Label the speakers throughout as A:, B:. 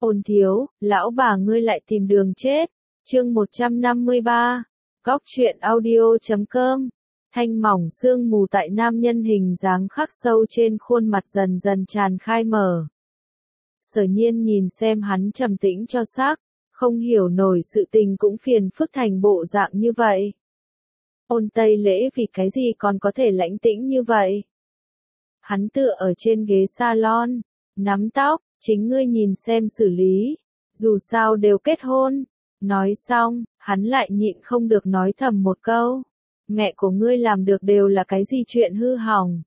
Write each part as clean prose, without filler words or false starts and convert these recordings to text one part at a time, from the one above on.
A: Ôn thiếu, lão bà ngươi lại tìm đường chết. Chương 153. Góc truyện audio.com. Thanh mỏng sương mù tại nam nhân hình dáng khắc sâu trên khuôn mặt dần dần tràn khai mở. Sở Nhiên nhìn xem hắn trầm tĩnh cho xác, không hiểu nổi sự tình cũng phiền phức thành bộ dạng như vậy. Ôn Tây Lễ vì cái gì còn có thể lãnh tĩnh như vậy? Hắn tựa ở trên ghế salon, nắm tóc, chính ngươi nhìn xem xử lý, dù sao đều kết hôn. Nói xong, hắn lại nhịn không được nói thầm một câu. Mẹ của ngươi làm được đều là cái gì chuyện hư hỏng.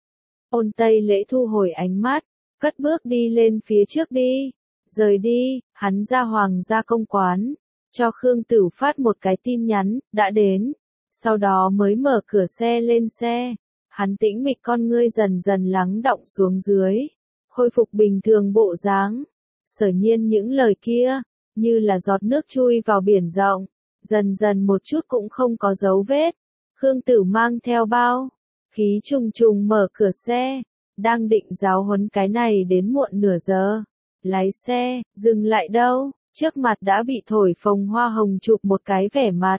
A: Ôn Tây Lễ thu hồi ánh mắt, cất bước đi lên phía trước đi. Rời đi, hắn ra Hoàng gia công quán, cho Khương Tửu phát một cái tin nhắn, đã đến. Sau đó mới mở cửa xe lên xe. Hắn tĩnh mịch con ngươi dần dần lắng đọng xuống dưới, khôi phục bình thường bộ dáng. Sở Nhiên những lời kia, như là giọt nước chui vào biển rộng, dần dần một chút cũng không có dấu vết. Khương Tửu mang theo bao, khí trùng trùng mở cửa xe, đang định giáo huấn cái này đến muộn nửa giờ. Lái xe, dừng lại đâu, trước mặt đã bị thổi phồng hoa hồng chụp một cái vẻ mặt.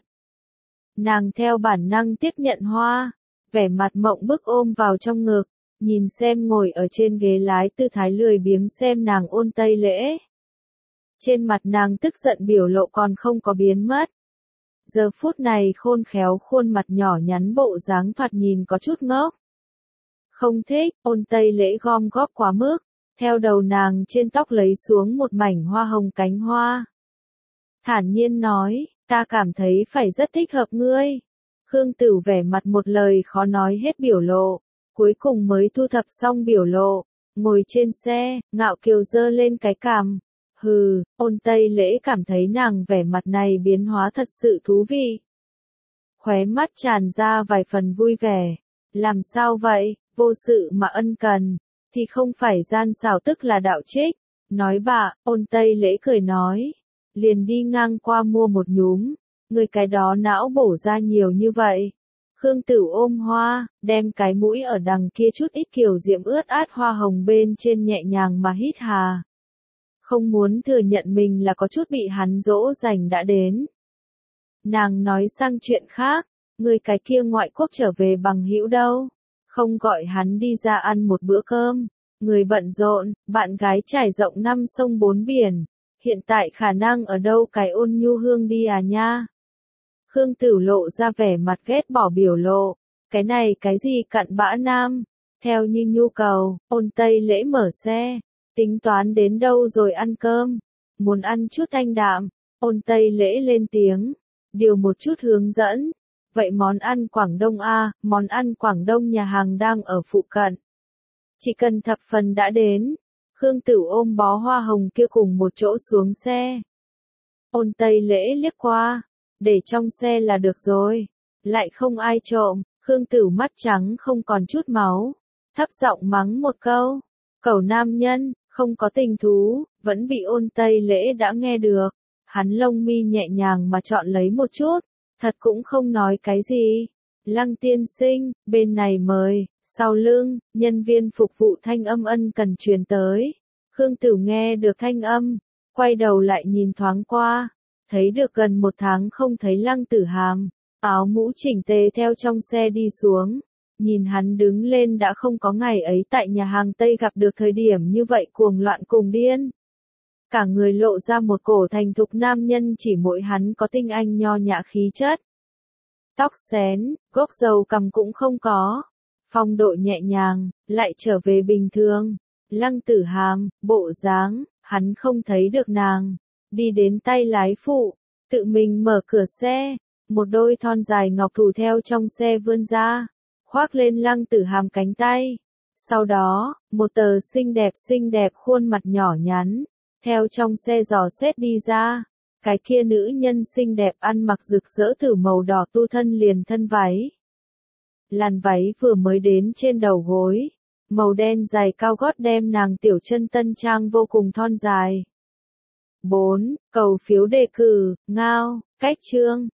A: Nàng theo bản năng tiếp nhận hoa, vẻ mặt mộng bức ôm vào trong ngực, nhìn xem ngồi ở trên ghế lái tư thái lười biếng xem nàng Ôn Tây Lễ. Trên mặt nàng tức giận biểu lộ còn không có biến mất. Giờ phút này khôn khéo khuôn mặt nhỏ nhắn bộ dáng thoạt nhìn có chút ngốc. Không thích, Ôn Tây Lễ gom góp quá mức, theo đầu nàng trên tóc lấy xuống một mảnh hoa hồng cánh hoa. Thản nhiên nói, ta cảm thấy phải rất thích hợp ngươi. Khương Tửu vẻ mặt một lời khó nói hết biểu lộ, cuối cùng mới thu thập xong biểu lộ, ngồi trên xe, ngạo kiều giơ lên cái cằm. Hừ, Ôn Tây Lễ cảm thấy nàng vẻ mặt này biến hóa thật sự thú vị. Khóe mắt tràn ra vài phần vui vẻ. Làm sao vậy, vô sự mà ân cần, thì không phải gian xảo tức là đạo trích. Nói bạ, Ôn Tây Lễ cười nói, liền đi ngang qua mua một nhúm, người cái đó não bổ ra nhiều như vậy. Khương Tửu ôm hoa, đem cái mũi ở đằng kia chút ít kiều diễm ướt át hoa hồng bên trên nhẹ nhàng mà hít hà. Không muốn thừa nhận mình là có chút bị hắn dỗ dành đã đến. Nàng nói sang chuyện khác, người cái kia ngoại quốc trở về bằng hữu đâu, không gọi hắn đi ra ăn một bữa cơm. Người bận rộn, bạn gái trải rộng năm sông bốn biển, hiện tại khả năng ở đâu cái Ôn Nhu Hương đi à nha. Khương Tửu lộ ra vẻ mặt ghét bỏ biểu lộ, cái này cái gì cặn bã nam, theo như nhu cầu. Ôn Tây Lễ mở xe, tính toán đến đâu rồi ăn cơm, muốn ăn chút thanh đạm. Ôn Tây Lễ lên tiếng, điều một chút hướng dẫn. Vậy món ăn Quảng Đông a, món ăn Quảng Đông nhà hàng đang ở phụ cận. Chỉ cần thập phần đã đến. Khương Tửu ôm bó hoa hồng kia cùng một chỗ xuống xe. Ôn Tây Lễ liếc qua, để trong xe là được rồi, lại không ai trộm. Khương Tửu mắt trắng không còn chút máu, thấp giọng mắng một câu, cẩu nam nhân, không có tình thú, vẫn bị Ôn Tây Lễ đã nghe được. Hắn lông mi nhẹ nhàng mà chọn lấy một chút, thật cũng không nói cái gì. Lăng tiên sinh, bên này mời. Sau lưng, nhân viên phục vụ thanh âm ân cần truyền tới. Khương Tửu nghe được thanh âm, quay đầu lại nhìn thoáng qua, thấy được gần một tháng không thấy Lăng Tử Hàm, áo mũ chỉnh tề theo trong xe đi xuống. Nhìn hắn đứng lên đã không có ngày ấy tại nhà hàng Tây gặp được thời điểm như vậy cuồng loạn cùng điên. Cả người lộ ra một cổ thành thục nam nhân, chỉ mỗi hắn có tinh anh nho nhã khí chất. Tóc xén, gốc dầu cằm cũng không có. Phong độ nhẹ nhàng, lại trở về bình thường. Lăng Tử Hàm, bộ dáng, hắn không thấy được nàng. Đi đến tay lái phụ, tự mình mở cửa xe. Một đôi thon dài ngọc thủ theo trong xe vươn ra, khoác lên Lăng Tử Hàm cánh tay. Sau đó, một tờ xinh đẹp khuôn mặt nhỏ nhắn, theo trong xe dò xét đi ra. Cái kia nữ nhân xinh đẹp ăn mặc rực rỡ thử màu đỏ tu thân liền thân váy. Làn váy vừa mới đến trên đầu gối, màu đen dài cao gót đem nàng tiểu chân tân trang vô cùng thon dài. 4. Cầu phiếu đề cử, ngao, cách chương.